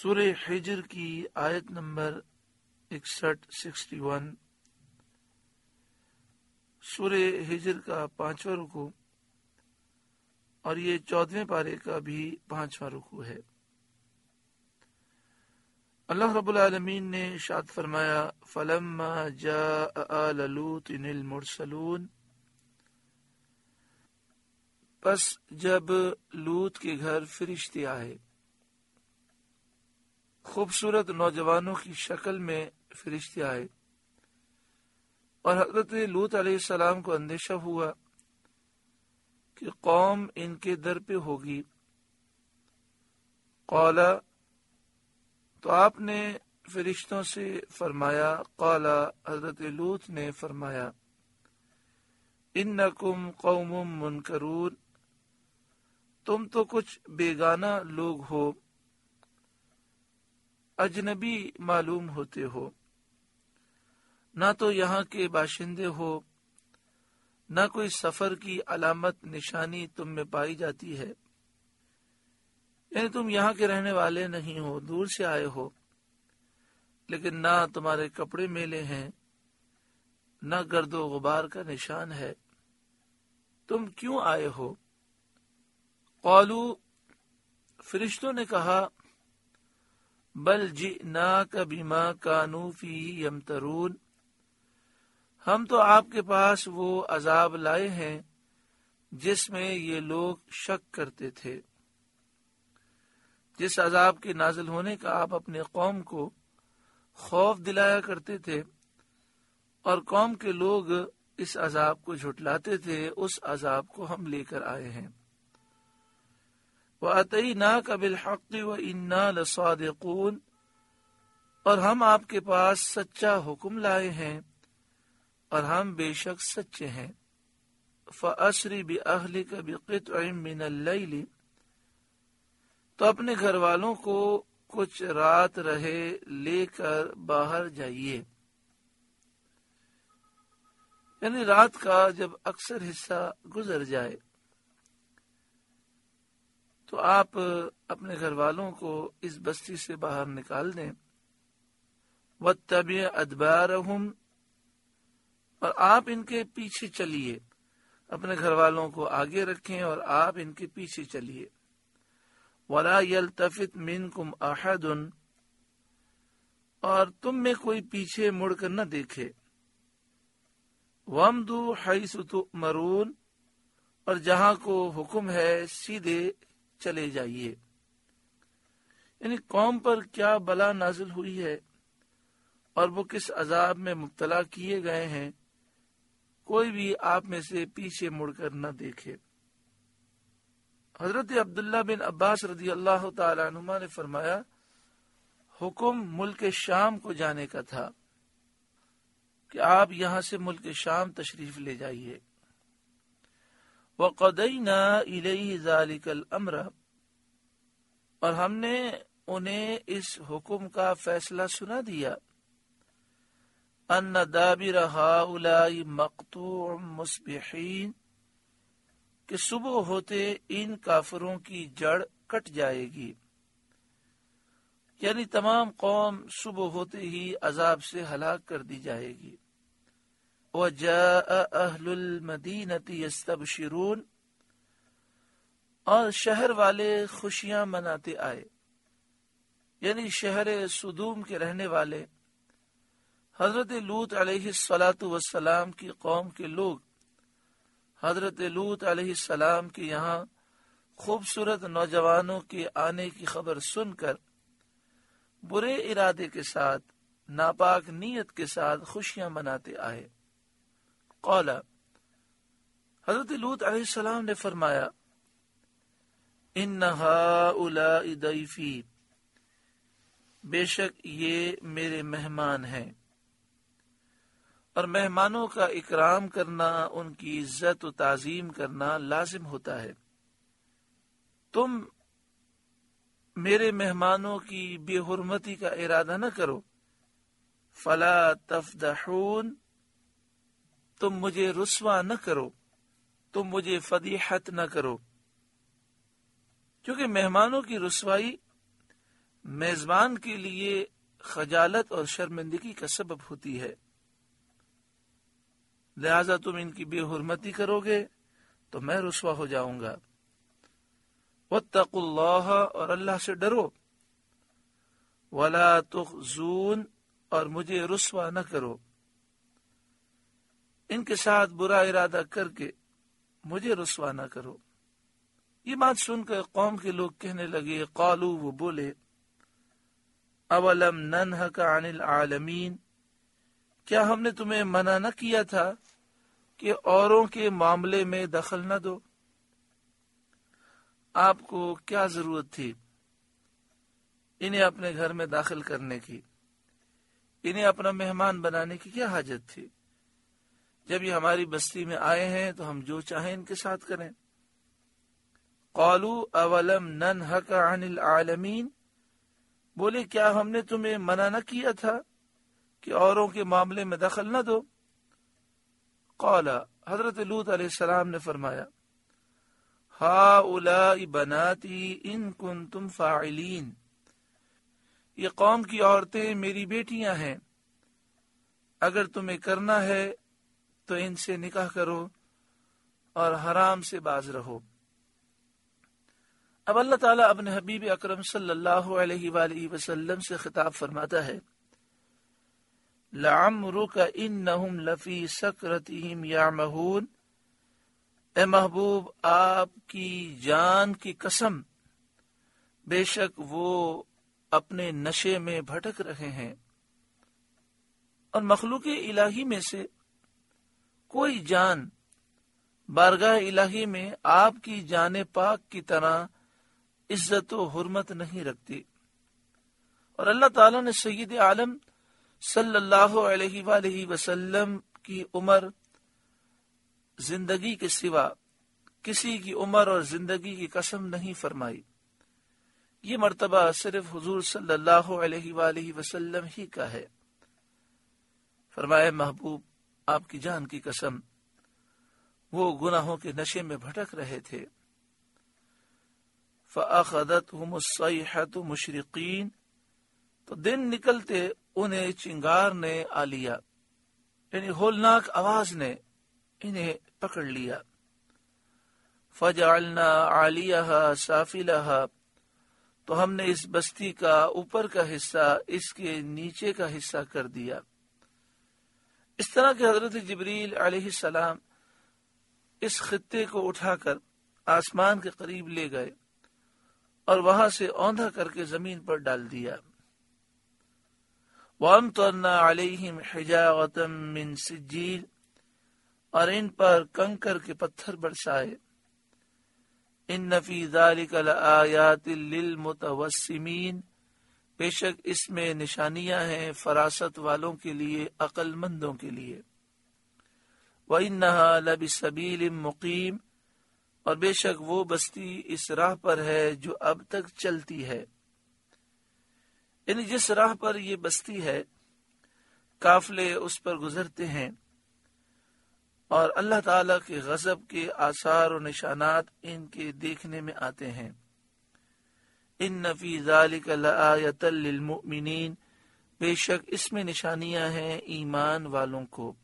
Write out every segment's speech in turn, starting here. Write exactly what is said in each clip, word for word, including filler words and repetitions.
سورہ ہجر کی آیت نمبر اکسٹھ سکسٹی ون، سورہ ہجر کا پانچواں رکوع اور یہ چودھویں پارے کا بھی پانچواں رکوع ہے۔ اللہ رب العالمین نے ارشاد فرمایا فلما جاء آل لوط المرسلون، پس جب لوط کے گھر فرشتے آئے، خوبصورت نوجوانوں کی شکل میں فرشتے آئے، اور حضرت لوط علیہ السلام کو اندیشہ ہوا کہ قوم ان کے در پہ ہوگی۔ قالا، تو آپ نے فرشتوں سے فرمایا، قالا، حضرت لوط نے فرمایا، انکم قوم منکرون، تم تو کچھ بیگانہ لوگ ہو، اجنبی معلوم ہوتے ہو، نہ تو یہاں کے باشندے ہو، نہ کوئی سفر کی علامت نشانی تم میں پائی جاتی ہے، یعنی تم یہاں کے رہنے والے نہیں ہو، دور سے آئے ہو، لیکن نہ تمہارے کپڑے میلے ہیں، نہ گرد و غبار کا نشان ہے، تم کیوں آئے ہو؟ قالو، فرشتوں نے کہا، بل جئناک بما کانوا فیہ یمترون، ہم تو آپ کے پاس وہ عذاب لائے ہیں جس میں یہ لوگ شک کرتے تھے، جس عذاب کے نازل ہونے کا آپ اپنے قوم کو خوف دلایا کرتے تھے اور قوم کے لوگ اس عذاب کو جھٹلاتے تھے، اس عذاب کو ہم لے کر آئے ہیں۔ وَأَتَيْنَاكَ بِالْحَقِّ وَإِنَّا لَصَادِقُونَ، اور ہم آپ کے پاس سچا حکم لائے ہیں اور ہم بے شک سچے ہیں۔ فَأَسْرِ بِأَهْلِكَ بِقِطْعٍ مِّنَ اللَّيْلِ، تو اپنے گھر والوں کو کچھ رات رہے لے کر باہر جائیے، یعنی رات کا جب اکثر حصہ گزر جائے تو آپ اپنے گھر والوں کو اس بستی سے باہر نکال دیں۔ وَاتَّبِعْ أَدْبَارَهُمْ، اور آپ ان کے پیچھے چلیے، اپنے گھر والوں کو آگے رکھیں اور آپ ان کے پیچھے چلیے۔ وَلَا يَلْتَفِتْ مِنْكُمْ أَحَدٌ، اور تم میں کوئی پیچھے مڑ کر نہ دیکھے۔ وَامْضُوا حَيْثُ تُؤْمَرُونَ، اور جہاں کو حکم ہے سیدھے چلے جائیے، یعنی قوم پر کیا بلا نازل ہوئی ہے اور وہ کس عذاب میں مبتلا کیے گئے ہیں، کوئی بھی آپ میں سے پیچھے مڑ کر نہ دیکھے۔ حضرت عبداللہ بن عباس رضی اللہ تعالی عنہما نے فرمایا، حکم ملک شام کو جانے کا تھا کہ آپ یہاں سے ملک شام تشریف لے جائیے۔ وَقَضَيْنَا إِلَيْهِ ذَلِكَ الْأَمْرَ، اور ہم نے انہیں اس حکم کا فیصلہ سنا دیا، أَنَّ دَابِرَ هَؤُلَاءِ مَقْطُوعٌ مُصْبِحِينَ، کہ صبح ہوتے ان کافروں کی جڑ کٹ جائے گی، یعنی تمام قوم صبح ہوتے ہی عذاب سے ہلاک کر دی جائے گی۔ وَجَاءَ أَهْلُ الْمَدِينَةِ يَسْتَبْشِرُونَ، اور شہر والے خوشیاں مناتے آئے، یعنی شہر سدوم کے رہنے والے حضرت لوط علیہ الصلاۃ والسلام کی قوم کے لوگ حضرت لوط علیہ السلام کے یہاں خوبصورت نوجوانوں کے آنے کی خبر سن کر برے ارادے کے ساتھ، ناپاک نیت کے ساتھ خوشیاں مناتے آئے۔ قال، حضرت لوط علیہ السلام نے فرمایا، ان ہؤلاء ضیفی، بے شک یہ میرے مہمان ہیں، اور مہمانوں کا اکرام کرنا، ان کی عزت و تعظیم کرنا لازم ہوتا ہے۔ تم میرے مہمانوں کی بے حرمتی کا ارادہ نہ کرو۔ فلا تفضحون، تم مجھے رسوا نہ کرو، تم مجھے فضیحت نہ کرو، کیونکہ مہمانوں کی رسوائی میزبان کے لیے خجالت اور شرمندگی کا سبب ہوتی ہے، لہذا تم ان کی بے حرمتی کرو گے تو میں رسوا ہو جاؤں گا۔ واتقوا اللہ، اور اللہ سے ڈرو، ولا تخزون، اور مجھے رسوا نہ کرو، ان کے ساتھ برا ارادہ کر کے مجھے رسوا نہ کرو۔ یہ بات سن کر قوم کے لوگ کہنے لگے، قالو، وہ بولے، اولم ننہک عن العالمین، کیا ہم نے تمہیں منع نہ کیا تھا کہ اوروں کے معاملے میں دخل نہ دو؟ آپ کو کیا ضرورت تھی انہیں اپنے گھر میں داخل کرنے کی؟ انہیں اپنا مہمان بنانے کی کیا حاجت تھی؟ جب یہ ہماری بستی میں آئے ہیں تو ہم جو چاہیں ان کے ساتھ کریں۔ قالوا اولم ننہک عن العالمین، بولے کیا ہم نے تمہیں منع نہ کیا تھا کہ اوروں کے معاملے میں دخل نہ دو؟ قال، حضرت لوط علیہ السلام نے فرمایا، ہؤلاء بناتی ان کنتم فاعلین، یہ قوم کی عورتیں میری بیٹیاں ہیں، اگر تمہیں کرنا ہے تو ان سے نکاح کرو اور حرام سے باز رہو۔ اب اللہ تعالیٰ اپنے حبیب اکرم صلی اللہ علیہ وآلہ وسلم سے خطاب فرماتا ہے، لعمرک انہم لفی سکرتہم یعمہون، اے محبوب آپ کی جان کی قسم، بے شک وہ اپنے نشے میں بھٹک رہے ہیں۔ اور مخلوق الہی میں سے کوئی جان بارگاہ الہی میں آپ کی جان پاک کی طرح عزت و حرمت نہیں رکھتی، اور اللہ تعالیٰ نے سید عالم صلی اللہ علیہ وآلہ وسلم کی عمر، زندگی کے سوا کسی کی عمر اور زندگی کی قسم نہیں فرمائی، یہ مرتبہ صرف حضور صلی اللہ علیہ وآلہ وسلم ہی کا ہے۔ فرمایا، محبوب آپ کی جان کی قسم، وہ گناہوں کے نشے میں بھٹک رہے تھے۔ فَأَخَذَتْهُمُ الصَّيْحَةُ مُشْرِقِينَ، تو دن نکلتے انہیں چنگار نے آ لیا، یعنی ہولناک آواز نے انہیں پکڑ لیا۔ فَجَعَلْنَا عَالِيَهَا سَافِلَهَا، تو ہم نے اس بستی کا اوپر کا حصہ اس کے نیچے کا حصہ کر دیا۔ اس طرح کہ حضرت جبریل علیہ السلام اس خطے کو اٹھا کر آسمان کے قریب لے گئے اور وہاں سے اوندھا کر کے زمین پر ڈال دیا۔ وَأَمْطَرْنَا عَلَيْهِمْ حِجَارَةً مِّن سِجِّيلٍ، اور ان پر کنکر کے پتھر برسائے۔ إِنَّ فِي ذَلِكَ لَآيَاتٍ لِّلْمُتَوَسِّمِينَ، بے شک اس میں نشانیاں ہیں فراست والوں کے لیے، عقل مندوں کے لیے۔ وَإِنَّهَا لَبِسَبِيلٍ مُقِيمٍ، اور بے شک وہ بستی اس راہ پر ہے جو اب تک چلتی ہے، یعنی جس راہ پر یہ بستی ہے قافلے اس پر گزرتے ہیں، اور اللہ تعالیٰ کے غضب کے آثار و نشانات ان کے دیکھنے میں آتے ہیں۔ ان فی ذلک لآیۃ للمؤمنین، بے شک اس میں نشانیاں ہیں ایمان والوں کو۔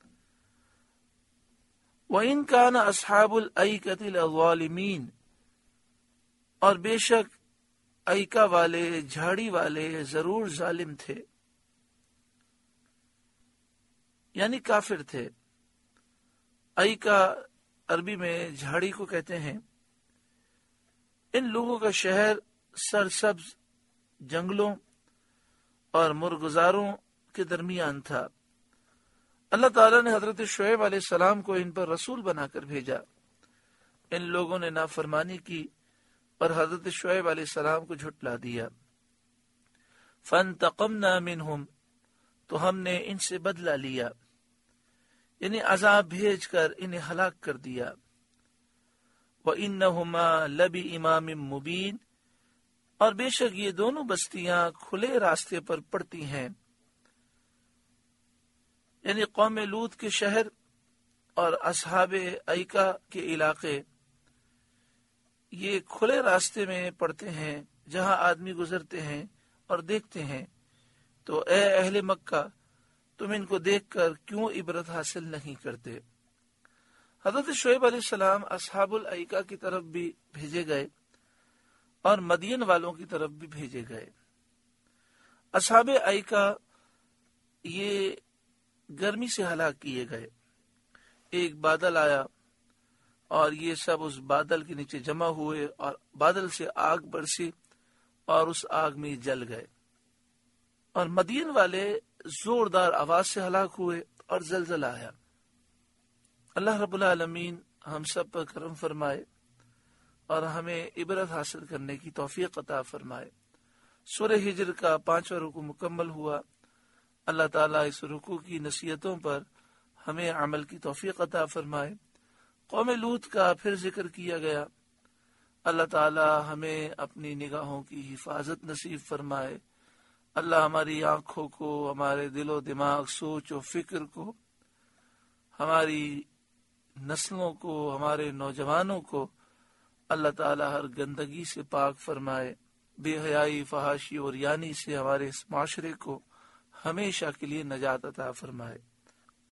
وَإِن كَانَ أَصْحَابُ الْأَيْكَةِ لَظَالِمِينَ، اور بے شک ایکا والے، جھاڑی والے ضرور ظالم تھے، یعنی کافر تھے۔ ایکا عربی میں جھاڑی کو کہتے ہیں۔ ان لوگوں کا شہر سرسبز جنگلوں اور مرغزاروں کے درمیان تھا۔ اللہ تعالیٰ نے حضرت شعیب علیہ السلام کو ان پر رسول بنا کر بھیجا، ان لوگوں نے نافرمانی کی اور حضرت شعیب علیہ السلام کو جھٹلا دیا۔ فَانْتَقَمْنَا مِنْهُمْ، تو ہم نے ان سے بدلہ لیا، یعنی عذاب بھیج کر انہیں ہلاک کر دیا۔ وَإِنَّهُمَا لَبِإِمَامٍ مُبِينٍ، اور بے شک یہ دونوں بستیاں کھلے راستے پر پڑتی ہیں، یعنی قوم لوط کے شہر اور اصحاب ایکا کے علاقے یہ کھلے راستے میں پڑتے ہیں جہاں آدمی گزرتے ہیں اور دیکھتے ہیں تو اے اہل مکہ تم ان کو دیکھ کر کیوں عبرت حاصل نہیں کرتے؟ حضرت شعیب علیہ السلام اصحاب الایکہ کی طرف بھی بھیجے گئے اور مدین والوں کی طرف بھی بھیجے گئے۔ اصحاب ایکہ یہ گرمی سے ہلاک کیے گئے۔ ایک بادل آیا اور یہ سب اس بادل کے نیچے جمع ہوئے اور بادل سے آگ برسی اور اس آگ میں جل گئے۔ اور مدین والے زوردار آواز سے ہلاک ہوئے اور زلزلہ آیا۔ اللہ رب العالمین ہم سب پر کرم فرمائے اور ہمیں عبرت حاصل کرنے کی توفیق عطا فرمائے۔ سورہ ہجر کا پانچواں رکوع مکمل ہوا۔ اللہ تعالیٰ اس رکوع کی نصیحتوں پر ہمیں عمل کی توفیق عطا فرمائے۔ قوم لوط کا پھر ذکر کیا گیا۔ اللہ تعالیٰ ہمیں اپنی نگاہوں کی حفاظت نصیب فرمائے۔ اللہ ہماری آنکھوں کو، ہمارے دل و دماغ، سوچ و فکر کو، ہماری نسلوں کو، ہمارے نوجوانوں کو اللہ تعالیٰ ہر گندگی سے پاک فرمائے۔ بے حیائی، فحاشی اور یانی سے ہمارے اس معاشرے کو ہمیشہ کے لیے نجات عطا فرمائے۔